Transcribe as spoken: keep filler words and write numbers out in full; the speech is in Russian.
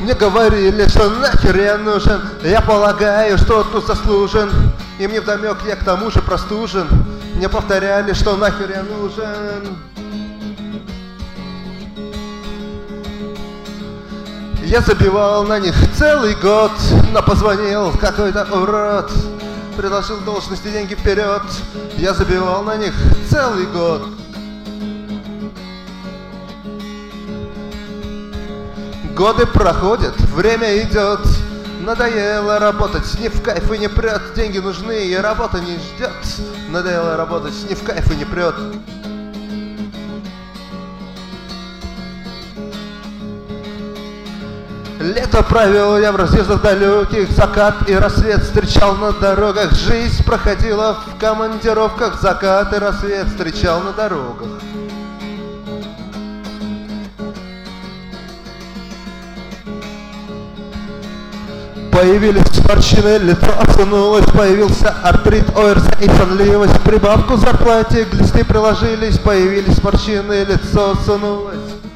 Мне говорили, что нахер я нужен. Я полагаю, что тут заслужен. И мне вдомек, я к тому же простужен. Мне повторяли, что нахер я нужен. Я забивал на них целый год, но позвонил какой-то урод, предложил должности, деньги вперед. Я забивал на них целый год. Годы проходят, время идет. Надоело работать, не в кайф и не прет. Деньги нужны, и работа не ждет. Надоело работать, не в кайф и не прет. Лето провел я в разъездах далеких, закат и рассвет встречал на дорогах. Жизнь проходила в командировках, закат и рассвет встречал на дорогах. Появились морщины, лицо осунулось, появился артрит, ОРЗ и сонливость. Прибавку зарплате глисты приложились, появились морщины, лицо осунулось.